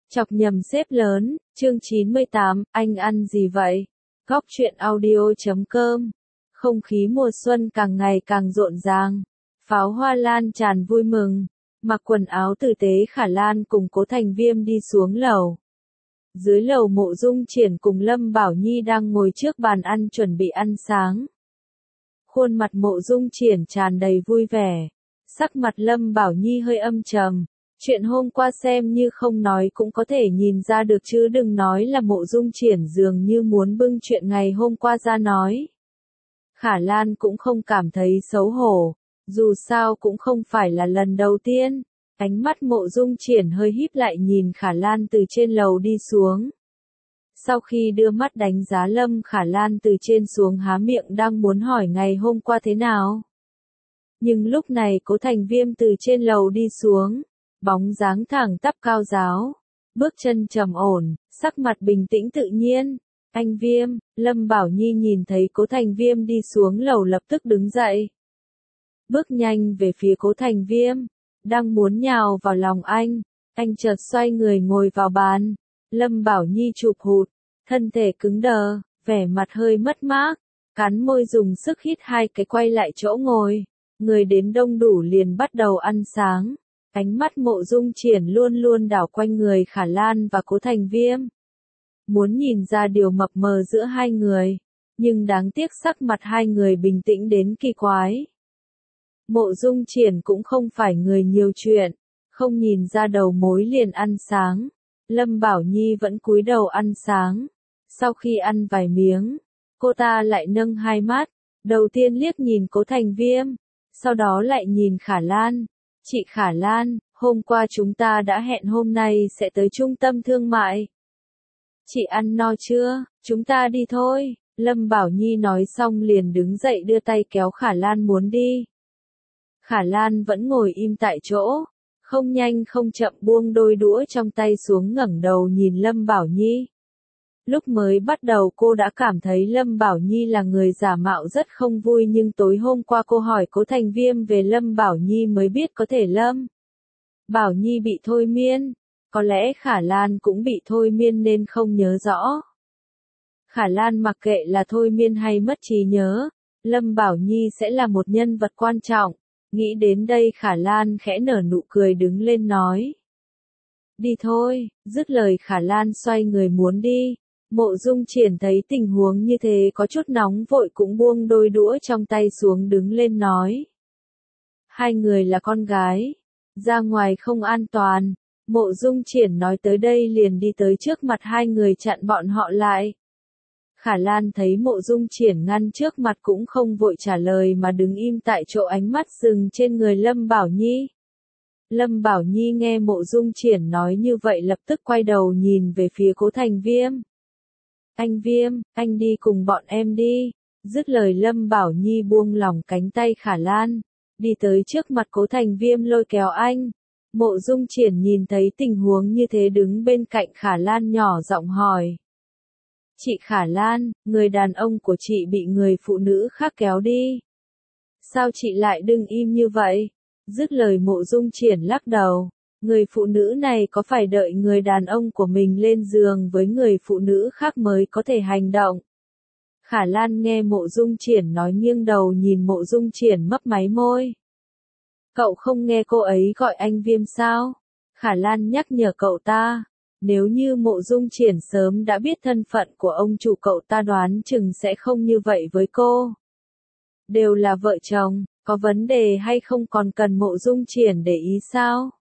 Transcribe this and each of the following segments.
Chọc nhầm xếp lớn, chương 98, anh ăn gì vậy? Góc truyện audio.com. Không khí mùa xuân càng ngày càng rộn ràng. Pháo hoa lan tràn vui mừng. Mặc quần áo tử tế Khả Lan cùng Cố Thành Viêm đi xuống lầu. Dưới lầu Mộ Dung Triển cùng Lâm Bảo Nhi đang ngồi trước bàn ăn chuẩn bị ăn sáng. Khuôn mặt Mộ Dung Triển tràn đầy vui vẻ. Sắc mặt Lâm Bảo Nhi hơi âm trầm. Chuyện hôm qua xem như không nói cũng có thể nhìn ra được chứ đừng nói là Mộ Dung Triển dường như muốn bưng chuyện ngày hôm qua ra nói. Khả Lan cũng không cảm thấy xấu hổ, dù sao cũng không phải là lần đầu tiên. Ánh mắt Mộ Dung Triển hơi híp lại nhìn Khả Lan từ trên lầu đi xuống. Sau khi đưa mắt đánh giá Lâm Khả Lan từ trên xuống há miệng đang muốn hỏi ngày hôm qua thế nào. Nhưng lúc này Cố Thành Viêm từ trên lầu đi xuống. Bóng dáng thẳng tắp cao ráo, bước chân trầm ổn, sắc mặt bình tĩnh tự nhiên. Anh Viêm, Lâm Bảo Nhi nhìn thấy Cố Thành Viêm đi xuống lầu lập tức đứng dậy. Bước nhanh về phía Cố Thành Viêm, đang muốn nhào vào lòng anh chợt xoay người ngồi vào bàn. Lâm Bảo Nhi chụp hụt, thân thể cứng đờ, vẻ mặt hơi mất mát, cắn môi dùng sức hít hai cái quay lại chỗ ngồi. Người đến đông đủ liền bắt đầu ăn sáng. Ánh mắt Mộ Dung Triển luôn luôn đảo quanh người Khả Lan và Cố Thành Viêm. Muốn nhìn ra điều mập mờ giữa hai người, nhưng đáng tiếc sắc mặt hai người bình tĩnh đến kỳ quái. Mộ Dung Triển cũng không phải người nhiều chuyện, không nhìn ra đầu mối liền ăn sáng. Lâm Bảo Nhi vẫn cúi đầu ăn sáng. Sau khi ăn vài miếng, cô ta lại nâng hai mắt, đầu tiên liếc nhìn Cố Thành Viêm, sau đó lại nhìn Khả Lan. Chị Khả Lan, hôm qua chúng ta đã hẹn hôm nay sẽ tới trung tâm thương mại. Chị ăn no chưa? Chúng ta đi thôi. Lâm Bảo Nhi nói xong liền đứng dậy đưa tay kéo Khả Lan muốn đi. Khả Lan vẫn ngồi im tại chỗ, không nhanh không chậm buông đôi đũa trong tay xuống ngẩng đầu nhìn Lâm Bảo Nhi. Lúc mới bắt đầu cô đã cảm thấy Lâm Bảo Nhi là người giả mạo rất không vui nhưng tối hôm qua cô hỏi Cố Thành Viêm về Lâm Bảo Nhi mới biết có thể Lâm Bảo Nhi bị thôi miên. Có lẽ Khả Lan cũng bị thôi miên nên không nhớ rõ. Khả Lan mặc kệ là thôi miên hay mất trí nhớ, Lâm Bảo Nhi sẽ là một nhân vật quan trọng. Nghĩ đến đây Khả Lan khẽ nở nụ cười đứng lên nói. Đi thôi, dứt lời Khả Lan xoay người muốn đi. Mộ Dung Triển thấy tình huống như thế có chút nóng vội cũng buông đôi đũa trong tay xuống đứng lên nói. Hai người là con gái, ra ngoài không an toàn. Mộ Dung Triển nói tới đây liền đi tới trước mặt hai người chặn bọn họ lại. Khả Lan thấy Mộ Dung Triển ngăn trước mặt cũng không vội trả lời mà đứng im tại chỗ ánh mắt dừng trên người Lâm Bảo Nhi. Lâm Bảo Nhi nghe Mộ Dung Triển nói như vậy lập tức quay đầu nhìn về phía Cố Thành Viêm. Anh Viêm, anh đi cùng bọn em đi. Dứt lời Lâm Bảo Nhi buông lỏng cánh tay Khả Lan, đi tới trước mặt Cố Thành Viêm lôi kéo anh. Mộ Dung Triển nhìn thấy tình huống như thế đứng bên cạnh Khả Lan nhỏ giọng hỏi. Chị Khả Lan, người đàn ông của chị bị người phụ nữ khác kéo đi. Sao chị lại đứng im như vậy? Dứt lời Mộ Dung Triển lắc đầu. Người phụ nữ này có phải đợi người đàn ông của mình lên giường với người phụ nữ khác mới có thể hành động? Khả Lan nghe Mộ Dung Triển nói nghiêng đầu nhìn Mộ Dung Triển mấp máy môi. Cậu không nghe cô ấy gọi anh Viêm sao? Khả Lan nhắc nhở cậu ta. Nếu như Mộ Dung Triển sớm đã biết thân phận của ông chủ cậu ta đoán chừng sẽ không như vậy với cô. Đều là vợ chồng, có vấn đề hay không còn cần Mộ Dung Triển để ý sao?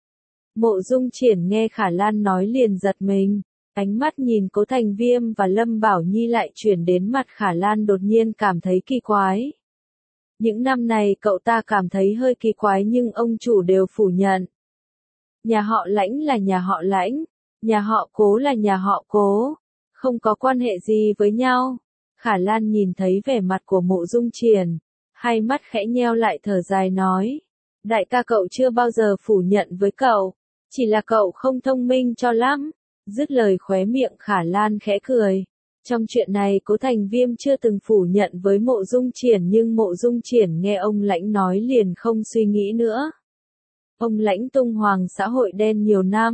Mộ Dung Triển nghe Khả Lan nói liền giật mình, ánh mắt nhìn Cố Thành Viêm và Lâm Bảo Nhi lại chuyển đến mặt Khả Lan đột nhiên cảm thấy kỳ quái. Những năm này cậu ta cảm thấy hơi kỳ quái nhưng ông chủ đều phủ nhận. Nhà họ Lãnh là nhà họ Lãnh, nhà họ Cố là nhà họ Cố, không có quan hệ gì với nhau. Khả Lan nhìn thấy vẻ mặt của Mộ Dung Triển, hai mắt khẽ nheo lại thở dài nói. Đại ca cậu chưa bao giờ phủ nhận với cậu. Chỉ là cậu không thông minh cho lắm. Dứt lời khóe miệng Khả Lan khẽ cười. Trong chuyện này Cố Thành Viêm chưa từng phủ nhận với Mộ Dung Triển nhưng Mộ Dung Triển nghe ông Lãnh nói liền không suy nghĩ nữa. Ông Lãnh tung hoành xã hội đen nhiều năm,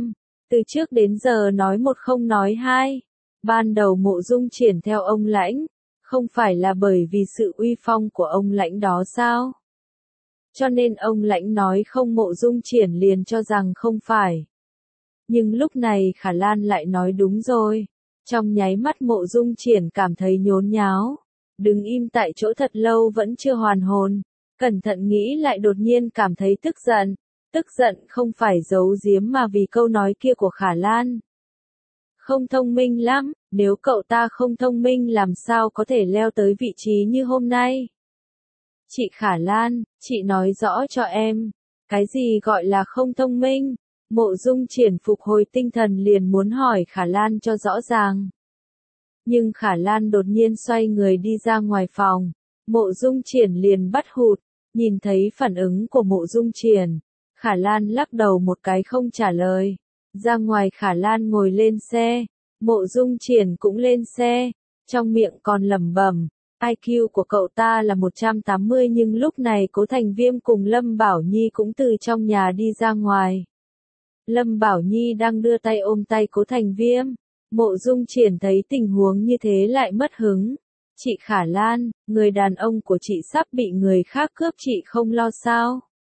Từ trước đến giờ nói một không nói hai. Ban đầu Mộ Dung Triển theo ông Lãnh, không phải là bởi vì sự uy phong của ông Lãnh đó sao? Cho nên ông Lãnh nói không, Mộ Dung Triển liền cho rằng không phải. Nhưng lúc này Khả Lan lại nói đúng rồi. Trong nháy mắt Mộ Dung Triển cảm thấy nhốn nháo. Đứng im tại chỗ thật lâu vẫn chưa hoàn hồn. Cẩn thận nghĩ lại đột nhiên cảm thấy tức giận. Tức giận không phải giấu giếm mà vì câu nói kia của Khả Lan. Không thông minh lắm, nếu cậu ta không thông minh làm sao có thể leo tới vị trí như hôm nay. Chị Khả Lan, chị nói rõ cho em, cái gì gọi là không thông minh? Mộ Dung Triển phục hồi tinh thần liền muốn hỏi Khả Lan cho rõ ràng. Nhưng Khả Lan đột nhiên xoay người đi ra ngoài phòng. Mộ Dung Triển liền bắt hụt, nhìn thấy phản ứng của Mộ Dung Triển. Khả Lan lắc đầu một cái không trả lời. Ra ngoài Khả Lan ngồi lên xe. Mộ Dung Triển cũng lên xe. Trong miệng còn lẩm bẩm. IQ của cậu ta là 180 nhưng lúc này Cố Thành Viêm cùng Lâm Bảo Nhi cũng từ trong nhà đi ra ngoài. Lâm Bảo Nhi đang đưa tay ôm tay Cố Thành Viêm. Mộ Dung Triển thấy tình huống như thế lại mất hứng. Chị Khả Lan, người đàn ông của chị sắp bị người khác cướp, chị không lo sao?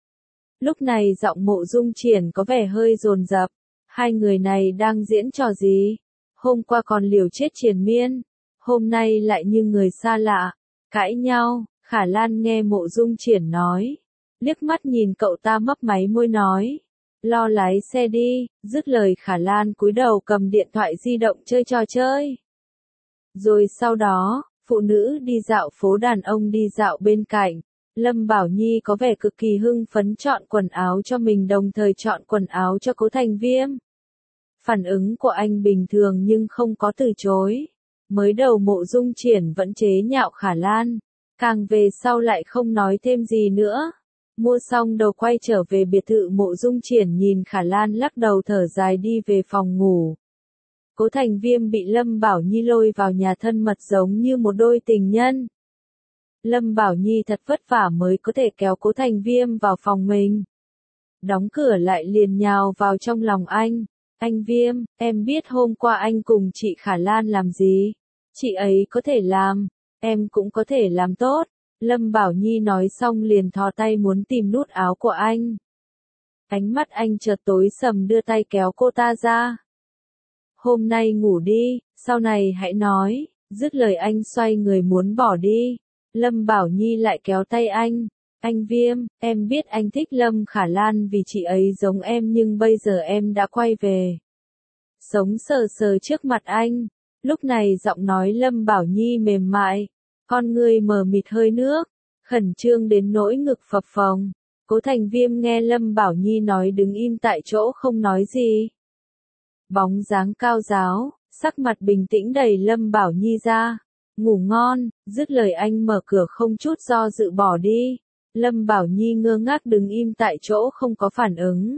Lúc này giọng Mộ Dung Triển có vẻ hơi dồn dập. Hai người này đang diễn trò gì? Hôm qua còn liều chết triền miên. Hôm nay lại như người xa lạ. Cãi nhau. Khả Lan nghe Mộ Dung Triển nói. Liếc mắt nhìn cậu ta mấp máy môi nói. Lo lái xe đi. Dứt lời Khả Lan cúi đầu cầm điện thoại di động chơi trò chơi. Rồi sau đó, phụ nữ đi dạo phố, đàn ông đi dạo bên cạnh. Lâm Bảo Nhi có vẻ cực kỳ hưng phấn chọn quần áo cho mình đồng thời chọn quần áo cho Cố Thành Viêm. Phản ứng của anh bình thường nhưng không có từ chối. Mới đầu Mộ Dung Triển vẫn chế nhạo Khả Lan, càng về sau lại không nói thêm gì nữa. Mua xong đồ quay trở về biệt thự, Mộ Dung Triển nhìn Khả Lan lắc đầu thở dài đi về phòng ngủ. Cố Thành Viêm bị Lâm Bảo Nhi lôi vào nhà thân mật giống như một đôi tình nhân. Lâm Bảo Nhi thật vất vả mới có thể kéo Cố Thành Viêm vào phòng mình. Đóng cửa lại liền nhào vào trong lòng anh. Anh Viêm, em biết hôm qua anh cùng chị Khả Lan làm gì. Chị ấy có thể làm, em cũng có thể làm tốt. Lâm Bảo Nhi nói xong liền thò tay muốn tìm nút áo của anh. Ánh mắt anh chợt tối sầm, đưa tay kéo cô ta ra. Hôm nay ngủ đi, sau này hãy nói. Dứt lời anh xoay người muốn bỏ đi. Lâm Bảo Nhi lại kéo tay anh. Anh Viêm, em biết anh thích Lâm Khả Lan vì chị ấy giống em nhưng bây giờ em đã quay về. Sống sờ sờ trước mặt anh. Lúc này giọng nói Lâm Bảo Nhi mềm mại. Con người mờ mịt hơi nước. Khẩn trương đến nỗi ngực phập phồng. Cố Thành Viêm nghe Lâm Bảo Nhi nói đứng im tại chỗ không nói gì. Bóng dáng cao ráo, sắc mặt bình tĩnh đẩy Lâm Bảo Nhi ra. Ngủ ngon, dứt lời anh mở cửa không chút do dự bỏ đi. Lâm Bảo Nhi ngơ ngác đứng im tại chỗ không có phản ứng.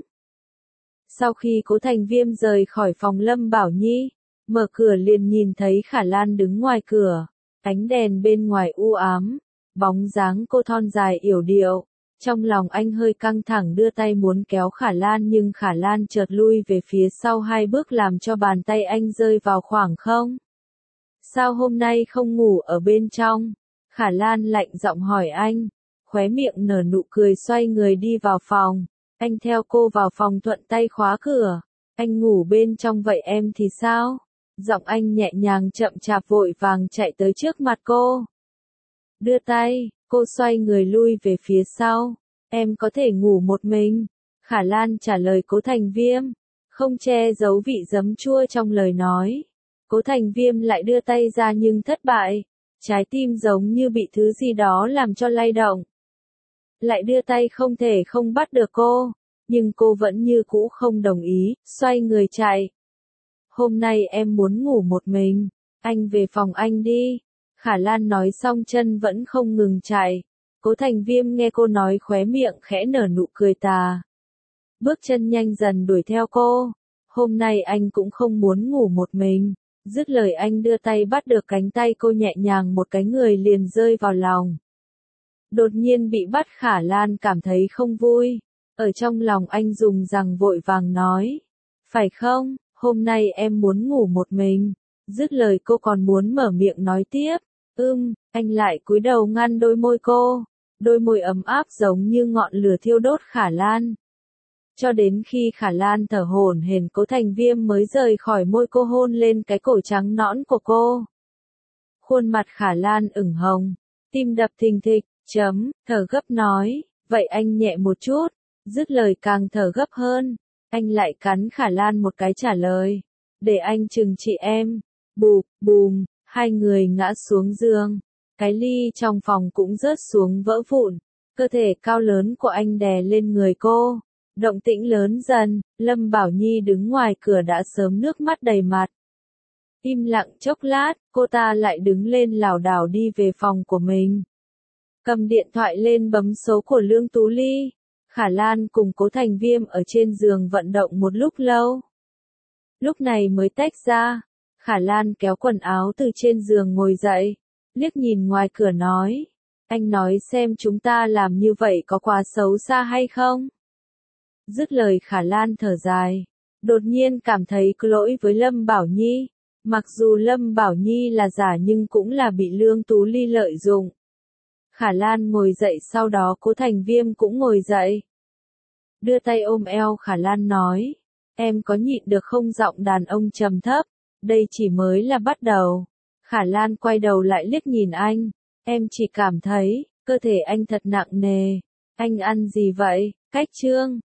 Sau khi Cố Thành Viêm rời khỏi phòng, Lâm Bảo Nhi mở cửa liền nhìn thấy Khả Lan đứng ngoài cửa. Ánh đèn bên ngoài u ám, bóng dáng cô thon dài yểu điệu. Trong lòng anh hơi căng thẳng đưa tay muốn kéo Khả Lan nhưng Khả Lan chợt lui về phía sau 2 bước làm cho bàn tay anh rơi vào khoảng không. Sao hôm nay không ngủ ở bên trong? Khả Lan lạnh giọng hỏi anh. Khóe miệng nở nụ cười xoay người đi vào phòng. Anh theo cô vào phòng thuận tay khóa cửa. Anh ngủ bên trong vậy em thì sao? Giọng anh nhẹ nhàng chậm chạp vội vàng chạy tới trước mặt cô. Đưa tay, cô xoay người lui về phía sau. Em có thể ngủ một mình. Khả Lan trả lời Cố Thành Viêm. Không che giấu vị giấm chua trong lời nói. Cố Thành Viêm lại đưa tay ra nhưng thất bại. Trái tim giống như bị thứ gì đó làm cho lay động. Lại đưa tay không thể không bắt được cô. Nhưng cô vẫn như cũ không đồng ý, xoay người chạy. Hôm nay em muốn ngủ một mình. Anh về phòng anh đi. Khả Lan nói xong chân vẫn không ngừng chạy. Cố Thành Viêm nghe cô nói khóe miệng khẽ nở nụ cười tà. Bước chân nhanh dần đuổi theo cô. Hôm nay anh cũng không muốn ngủ một mình. Dứt lời anh đưa tay bắt được cánh tay cô nhẹ nhàng một cái, người liền rơi vào lòng. Đột nhiên bị bắt, Khả Lan cảm thấy không vui. Ở trong lòng anh dùng rằng vội vàng nói. Phải không, hôm nay em muốn ngủ một mình. Dứt lời cô còn muốn mở miệng nói tiếp. Anh lại cúi đầu ngăn đôi môi cô. Đôi môi ấm áp giống như ngọn lửa thiêu đốt Khả Lan. Cho đến khi Khả Lan thở hổn hển, Cố Thành Viêm mới rời khỏi môi cô, hôn lên cái cổ trắng nõn của cô. Khuôn mặt Khả Lan ửng hồng, tim đập thình thịch, thở gấp nói, vậy anh nhẹ một chút. Dứt lời càng thở gấp hơn, anh lại cắn Khả Lan một cái trả lời, để anh trừng trị em. Bụp, bùm, hai người ngã xuống giường, cái ly trong phòng cũng rớt xuống vỡ vụn, cơ thể cao lớn của anh đè lên người cô. Động tĩnh lớn dần, Lâm Bảo Nhi đứng ngoài cửa đã sớm nước mắt đầy mặt. Im lặng chốc lát, cô ta lại đứng lên lảo đảo đi về phòng của mình. Cầm điện thoại lên bấm số của Lương Tú Ly. Khả Lan cùng Cố Thành Viêm ở trên giường vận động một lúc lâu. Lúc này mới tách ra. Khả Lan kéo quần áo từ trên giường ngồi dậy, liếc nhìn ngoài cửa nói, anh nói xem chúng ta làm như vậy có quá xấu xa hay không? Dứt lời Khả Lan thở dài, đột nhiên cảm thấy có lỗi với Lâm Bảo Nhi. Mặc dù Lâm Bảo Nhi là giả nhưng cũng là bị Lương Tú Ly lợi dụng. Khả Lan ngồi dậy, sau đó Cố Thành Viêm cũng ngồi dậy. Đưa tay ôm eo Khả Lan nói, em có nhịn được không? Giọng đàn ông trầm thấp, đây chỉ mới là bắt đầu. Khả Lan quay đầu lại liếc nhìn anh, em chỉ cảm thấy, cơ thể anh thật nặng nề. Anh ăn gì vậy? Cách chương